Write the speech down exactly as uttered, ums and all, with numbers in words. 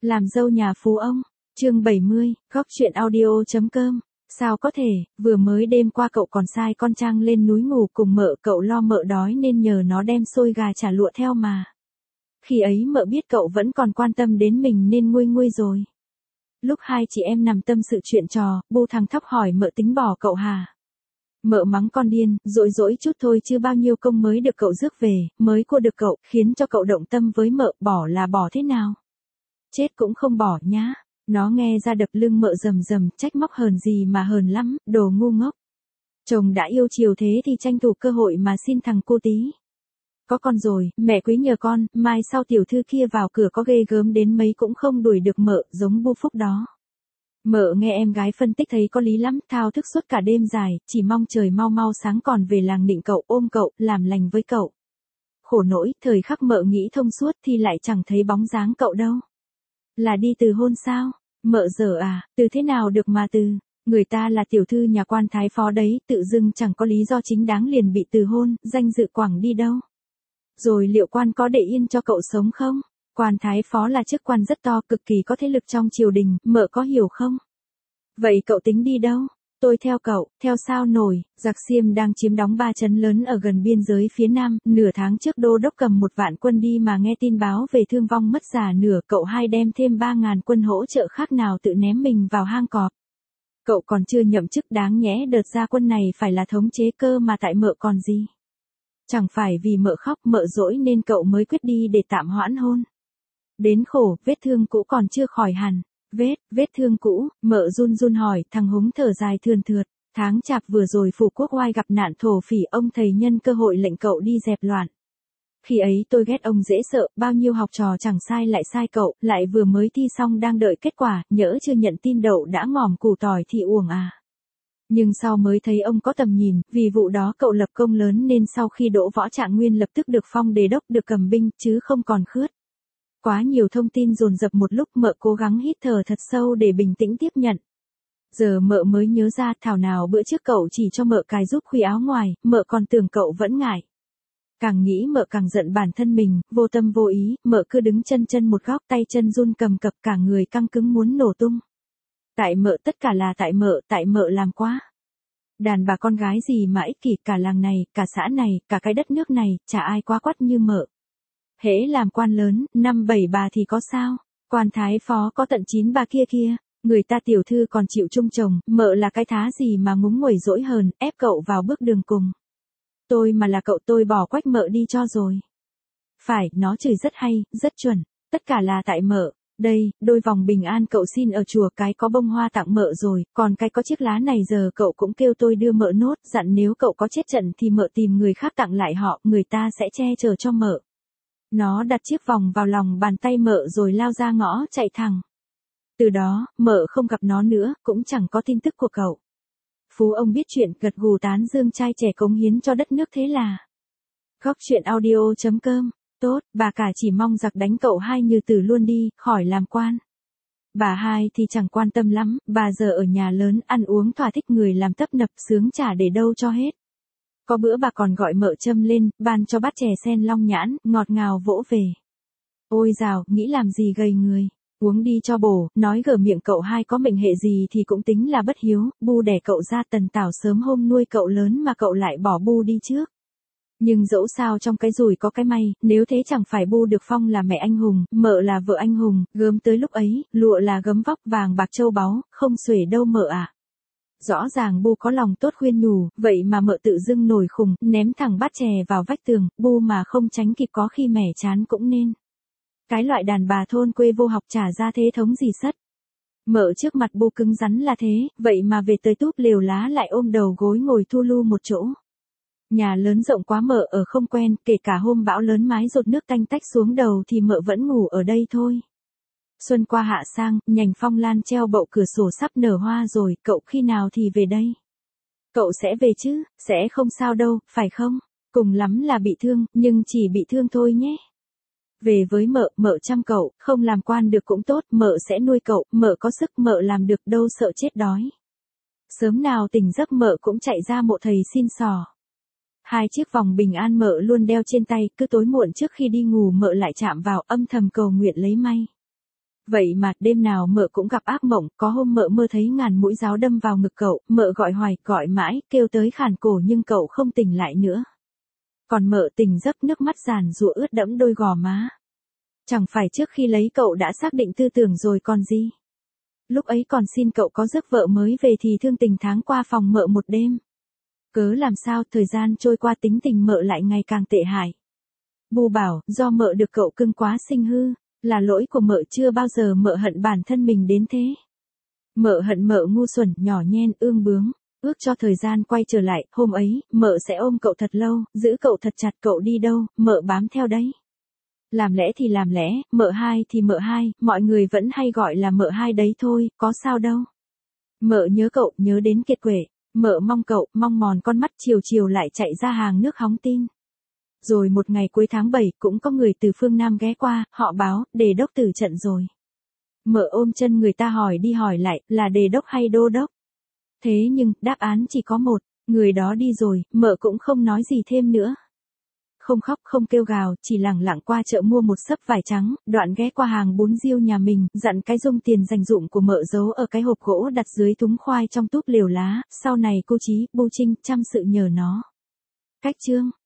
Làm dâu nhà phú ông, chương bảy mươi, góc chuyện audio chấm com. Sao có thể, vừa mới đêm qua cậu còn sai con Trang lên núi ngủ cùng mợ, cậu lo mợ đói nên nhờ nó đem xôi gà chả lụa theo mà. Khi ấy mợ biết cậu vẫn còn quan tâm đến mình nên nguôi nguôi rồi. Lúc hai chị em nằm tâm sự chuyện trò, Bu thằng thóc hỏi mợ tính bỏ cậu hả? Mợ mắng con điên, dỗi dỗi chút thôi chứ bao nhiêu công mới được cậu rước về, mới cua được cậu, khiến cho cậu động tâm với mợ, bỏ là bỏ thế nào? Chết cũng không bỏ nhá. Nó nghe ra đập lưng mợ rầm rầm, trách móc hờn gì mà hờn lắm, đồ ngu ngốc. Chồng đã yêu chiều thế thì tranh thủ cơ hội mà xin thằng cô tí. Có con rồi, mẹ quý nhờ con, mai sau tiểu thư kia vào cửa có ghê gớm đến mấy cũng không đuổi được mợ, giống Bu Phúc đó. Mợ nghe em gái phân tích thấy có lý lắm, thao thức suốt cả đêm dài, chỉ mong trời mau mau sáng còn về làng nịnh cậu, ôm cậu, làm lành với cậu. Khổ nỗi, thời khắc mợ nghĩ thông suốt thì lại chẳng thấy bóng dáng cậu đâu. Là đi từ hôn sao? Mợ dở à, từ thế nào được mà từ? Người ta là tiểu thư nhà quan thái phó đấy, tự dưng chẳng có lý do chính đáng liền bị từ hôn, danh dự quẳng đi đâu. Rồi liệu quan có để yên cho cậu sống không? Quan thái phó là chức quan rất to, cực kỳ có thế lực trong triều đình, mợ có hiểu không? Vậy cậu tính đi đâu? Tôi theo cậu, theo sao nổi, giặc Xiêm đang chiếm đóng ba trấn lớn ở gần biên giới phía Nam, nửa tháng trước đô đốc cầm một vạn quân đi mà nghe tin báo về thương vong mất giả nửa, cậu hai đem thêm ba ngàn quân hỗ trợ khác nào tự ném mình vào hang cọp. Cậu còn chưa nhậm chức đáng nhẽ đợt ra quân này phải là thống chế cơ mà tại mợ còn gì. Chẳng phải vì mợ khóc mợ dỗi nên cậu mới quyết đi để tạm hoãn hôn. Đến khổ, vết thương cũ còn chưa khỏi hẳn. Vết, vết thương cũ, mợ run run hỏi, thằng Húng thở dài thườn thượt, tháng chạp vừa rồi phủ quốc oai gặp nạn thổ phỉ, ông thầy nhân cơ hội lệnh cậu đi dẹp loạn. Khi ấy tôi ghét ông dễ sợ, bao nhiêu học trò chẳng sai lại sai cậu, lại vừa mới thi xong đang đợi kết quả, nhỡ chưa nhận tin đậu đã ngòm củ tỏi thì uổng à. Nhưng sau mới thấy ông có tầm nhìn, vì vụ đó cậu lập công lớn nên sau khi đỗ võ trạng nguyên lập tức được phong đề đốc, được cầm binh, chứ không còn khướt. Quá nhiều thông tin dồn dập một lúc, mợ cố gắng hít thở thật sâu để bình tĩnh tiếp nhận. Giờ mợ mới nhớ ra, thảo nào bữa trước cậu chỉ cho mợ cài giúp khuy áo ngoài, mợ còn tưởng cậu vẫn ngại. Càng nghĩ mợ càng giận bản thân mình, vô tâm vô ý, mợ cứ đứng chân chân một góc, tay chân run cầm cập, cả người căng cứng muốn nổ tung. Tại mợ, tất cả là tại mợ, tại mợ làm quá. Đàn bà con gái gì mà ích kỷ, cả làng này, cả xã này, cả cái đất nước này, chả ai quá quắt như mợ. Hễ làm quan lớn, năm bảy bà thì có sao, quan thái phó có tận chín bà kia kia, người ta tiểu thư còn chịu chung chồng, mợ là cái thá gì mà ngúng nguẩy dỗi hờn, ép cậu vào bước đường cùng. Tôi mà là cậu tôi bỏ quách mợ đi cho rồi. Phải, nó chửi rất hay, rất chuẩn, tất cả là tại mợ. Đây, đôi vòng bình an cậu xin ở chùa, cái có bông hoa tặng mợ rồi, còn cái có chiếc lá này giờ cậu cũng kêu tôi đưa mợ nốt, dặn nếu cậu có chết trận thì mợ tìm người khác tặng lại họ, người ta sẽ che chở cho mợ. Nó đặt chiếc vòng vào lòng bàn tay mợ rồi lao ra ngõ chạy thẳng. Từ đó, mợ không gặp nó nữa, cũng chẳng có tin tức của cậu. Phú ông biết chuyện, gật gù tán dương trai trẻ cống hiến cho đất nước thế là. Góc chuyện audio chấm com. Tốt, bà cả chỉ mong giặc đánh cậu hai như tử luôn đi, khỏi làm quan. Bà hai thì chẳng quan tâm lắm, bà giờ ở nhà lớn, ăn uống thỏa thích, người làm tấp nập, sướng chả để đâu cho hết. Có bữa bà còn gọi mợ châm lên, ban cho bát chè sen long nhãn, ngọt ngào vỗ về. Ôi dào, nghĩ làm gì gầy người, uống đi cho bổ, nói gở miệng cậu hai có mệnh hệ gì thì cũng tính là bất hiếu, Bu đẻ cậu ra Tần Tảo sớm hôm nuôi cậu lớn mà cậu lại bỏ Bu đi trước. Nhưng dẫu sao trong cái rủi có cái may, nếu thế chẳng phải Bu được phong là mẹ anh hùng, mợ là vợ anh hùng, gớm tới lúc ấy, lụa là gấm vóc vàng bạc châu báu, không xuể đâu mợ ạ. À. Rõ ràng Bu có lòng tốt khuyên nhủ, vậy mà mợ tự dưng nổi khùng, ném thẳng bát chè vào vách tường, Bu mà không tránh kịp có khi mẻ chán cũng nên. Cái loại đàn bà thôn quê vô học trả ra thế thống gì sất. Mợ trước mặt Bu cứng rắn là thế, vậy mà về tới túp lều lá lại ôm đầu gối ngồi thu lu một chỗ. Nhà lớn rộng quá mợ ở không quen, kể cả hôm bão lớn mái dột nước tanh tách xuống đầu thì mợ vẫn ngủ ở đây thôi. Xuân qua hạ sang, nhành phong lan treo bậu cửa sổ sắp nở hoa rồi, cậu khi nào thì về đây? Cậu sẽ về chứ, sẽ không sao đâu, phải không? Cùng lắm là bị thương, nhưng chỉ bị thương thôi nhé. Về với mợ, mợ chăm cậu, không làm quan được cũng tốt, mợ sẽ nuôi cậu, mợ có sức mợ làm được đâu sợ chết đói. Sớm nào tỉnh giấc mợ cũng chạy ra mộ thầy xin xỏ. Hai chiếc vòng bình an mợ luôn đeo trên tay, cứ tối muộn trước khi đi ngủ mợ lại chạm vào, âm thầm cầu nguyện lấy may. Vậy mà, đêm nào mợ cũng gặp ác mộng, có hôm mợ mơ thấy ngàn mũi giáo đâm vào ngực cậu, mợ gọi hoài, gọi mãi, kêu tới khản cổ nhưng cậu không tỉnh lại nữa. Còn mợ tỉnh giấc nước mắt giàn giụa ướt đẫm đôi gò má. Chẳng phải trước khi lấy cậu đã xác định tư tưởng rồi còn gì. Lúc ấy còn xin cậu có giấc vợ mới về thì thương tình tháng qua phòng mợ một đêm. Cớ làm sao thời gian trôi qua tính tình mợ lại ngày càng tệ hại. Bu bảo, do mợ được cậu cưng quá sinh hư, là lỗi của mợ chưa bao giờ mợ hận bản thân mình đến thế. Mợ hận mợ ngu xuẩn, nhỏ nhen, ương bướng, ước cho thời gian quay trở lại, hôm ấy, mợ sẽ ôm cậu thật lâu, giữ cậu thật chặt, cậu đi đâu, mợ bám theo đấy. Làm lẽ thì làm lẽ, mợ hai thì mợ hai, mọi người vẫn hay gọi là mợ hai đấy thôi, có sao đâu. Mợ nhớ cậu, nhớ đến kiệt quệ, mợ mong cậu, mong mòn con mắt chiều chiều lại chạy ra hàng nước hóng tin. Rồi một ngày cuối tháng bảy, cũng có người từ phương Nam ghé qua, họ báo, đề đốc tử trận rồi. Mợ ôm chân người ta hỏi đi hỏi lại, là đề đốc hay đô đốc? Thế nhưng, đáp án chỉ có một, người đó đi rồi, mợ cũng không nói gì thêm nữa. Không khóc không kêu gào, chỉ lẳng lặng qua chợ mua một xấp vải trắng, đoạn ghé qua hàng bún riêu nhà mình, dặn cái dung tiền dành dụm của mợ giấu ở cái hộp gỗ đặt dưới thúng khoai trong túp lều lá, sau này cô Chí, Bu Trinh chăm sự nhờ nó. Cách chương